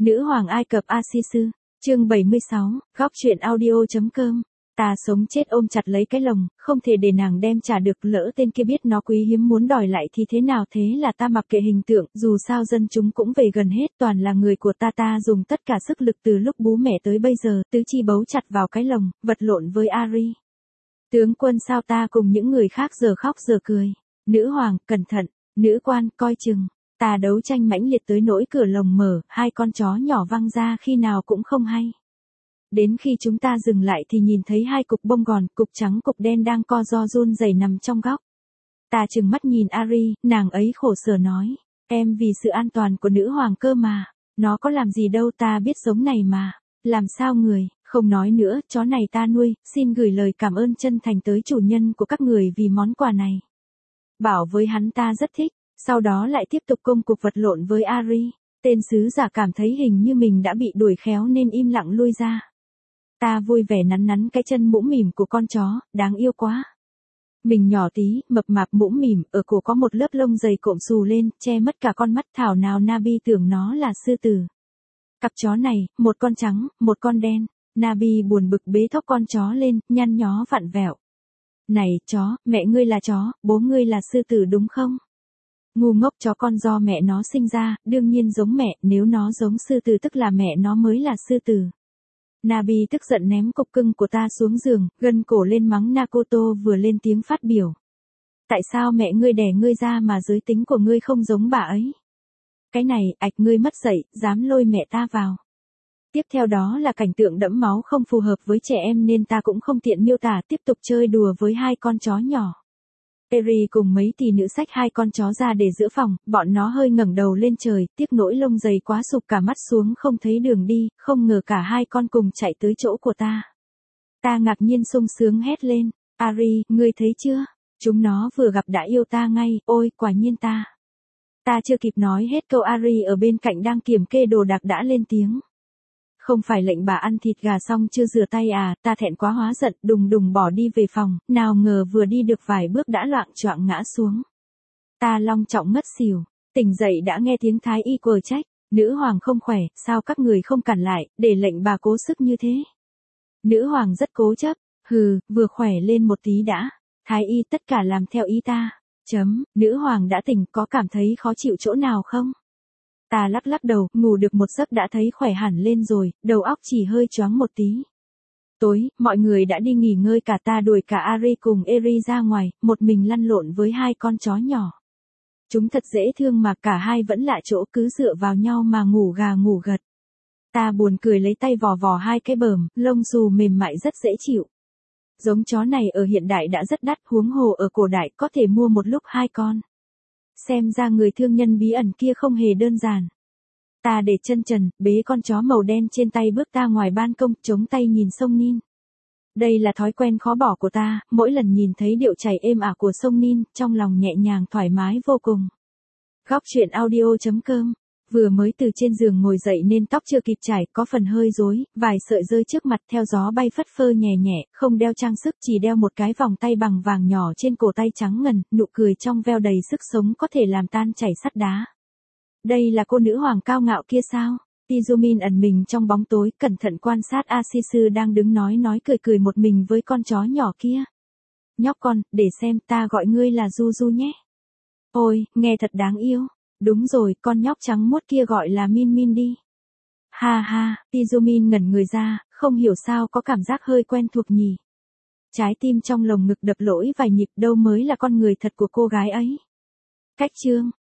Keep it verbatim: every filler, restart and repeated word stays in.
Nữ hoàng Ai Cập Asisu, chương bảy mươi sáu, góc truyện audio.com. Ta sống chết ôm chặt lấy cái lồng, không thể để nàng đem trả được, lỡ tên kia biết nó quý hiếm muốn đòi lại thì thế nào, thế là ta mặc kệ hình tượng, dù sao dân chúng cũng về gần hết, toàn là người của ta ta dùng tất cả sức lực từ lúc bú mẹ tới bây giờ, tứ chi bấu chặt vào cái lồng, vật lộn với Ari. Tướng quân sao ta cùng những người khác giờ khóc giờ cười. Nữ hoàng, cẩn thận, nữ quan, coi chừng. Ta đấu tranh mãnh liệt tới nỗi cửa lồng mở, hai con chó nhỏ văng ra khi nào cũng không hay. Đến khi chúng ta dừng lại thì nhìn thấy hai cục bông gòn, cục trắng cục đen đang co ro run rẩy nằm trong góc. Ta trừng mắt nhìn Ari, nàng ấy khổ sở nói, em vì sự an toàn của nữ hoàng cơ mà, nó có làm gì đâu, ta biết giống này mà, làm sao người, không nói nữa, chó này ta nuôi, xin gửi lời cảm ơn chân thành tới chủ nhân của các người vì món quà này. Bảo với hắn ta rất thích. Sau đó lại tiếp tục công cuộc vật lộn với Ari. Tên sứ giả cảm thấy hình như mình đã bị đuổi khéo nên im lặng lui ra. Ta vui vẻ nắn nắn cái chân mũm mỉm của con chó, đáng yêu quá. Mình nhỏ tí, mập mạp mũm mỉm, ở cổ có một lớp lông dày cộm xù lên, che mất cả con mắt, thảo nào Nabi tưởng nó là sư tử. Cặp chó này, một con trắng, một con đen. Nabi buồn bực bế thốc con chó lên, nhăn nhó vặn vẹo. Này chó, mẹ ngươi là chó, bố ngươi là sư tử đúng không? Ngu ngốc, chó con do mẹ nó sinh ra, đương nhiên giống mẹ, nếu nó giống sư tử tức là mẹ nó mới là sư tử. Nabi tức giận ném cục cưng của ta xuống giường, gân cổ lên mắng Nakoto vừa lên tiếng phát biểu. Tại sao mẹ ngươi đẻ ngươi ra mà giới tính của ngươi không giống bà ấy? Cái này, ạch ngươi mất dạy, dám lôi mẹ ta vào. Tiếp theo đó là cảnh tượng đẫm máu không phù hợp với trẻ em nên ta cũng không tiện miêu tả, tiếp tục chơi đùa với hai con chó nhỏ. Eri cùng mấy tỷ nữ xách hai con chó ra để giữa phòng, bọn nó hơi ngẩng đầu lên trời, tiếc nỗi lông dày quá sụp cả mắt xuống không thấy đường đi, không ngờ cả hai con cùng chạy tới chỗ của ta. Ta ngạc nhiên sung sướng hét lên, Ari, ngươi thấy chưa? Chúng nó vừa gặp đã yêu ta ngay, ôi, quả nhiên ta. Ta chưa kịp nói hết câu Ari ở bên cạnh đang kiểm kê đồ đạc đã lên tiếng. Không phải lệnh bà ăn thịt gà xong chưa rửa tay à, ta thẹn quá hóa giận, đùng đùng bỏ đi về phòng, nào ngờ vừa đi được vài bước đã loạng choạng ngã xuống. Ta long trọng ngất xỉu, tỉnh dậy đã nghe tiếng thái y quờ trách, nữ hoàng không khỏe, sao các người không cản lại, để lệnh bà cố sức như thế. Nữ hoàng rất cố chấp, hừ, vừa khỏe lên một tí đã, thái y tất cả làm theo ý ta, chấm, nữ hoàng đã tỉnh, có cảm thấy khó chịu chỗ nào không? Ta lắc lắc đầu, ngủ được một giấc đã thấy khỏe hẳn lên rồi, đầu óc chỉ hơi choáng một tí. Tối, mọi người đã đi nghỉ ngơi cả, ta đuổi cả Ari cùng Eri ra ngoài, một mình lăn lộn với hai con chó nhỏ. Chúng thật dễ thương mà cả hai vẫn lạ chỗ, cứ dựa vào nhau mà ngủ gà ngủ gật. Ta buồn cười lấy tay vò vò hai cái bờm, lông xù mềm mại rất dễ chịu. Giống chó này ở hiện đại đã rất đắt, huống hồ ở cổ đại có thể mua một lúc hai con. Xem ra người thương nhân bí ẩn kia không hề đơn giản. Ta để chân trần, bế con chó màu đen trên tay bước ra ngoài ban công, chống tay nhìn sông Nin. Đây là thói quen khó bỏ của ta, mỗi lần nhìn thấy điệu chảy êm ả của sông Nin, trong lòng nhẹ nhàng thoải mái vô cùng. Góc truyện audio.com. Vừa mới từ trên giường ngồi dậy nên tóc chưa kịp chải, có phần hơi rối, vài sợi rơi trước mặt theo gió bay phất phơ nhẹ nhẹ, không đeo trang sức, chỉ đeo một cái vòng tay bằng vàng nhỏ trên cổ tay trắng ngần, nụ cười trong veo đầy sức sống có thể làm tan chảy sắt đá. Đây là cô nữ hoàng cao ngạo kia sao? Tizumin ẩn mình trong bóng tối, cẩn thận quan sát Asisu đang đứng nói nói cười cười một mình với con chó nhỏ kia. Nhóc con, để xem, ta gọi ngươi là Juju nhé. Ôi, nghe thật đáng yêu. Đúng rồi, con nhóc trắng muốt kia gọi là Min Min đi. Ha ha, Tizumin ngẩn người ra, không hiểu sao có cảm giác hơi quen thuộc nhỉ. Trái tim trong lồng ngực đập lỗi vài nhịp, đâu mới là con người thật của cô gái ấy. Cách chương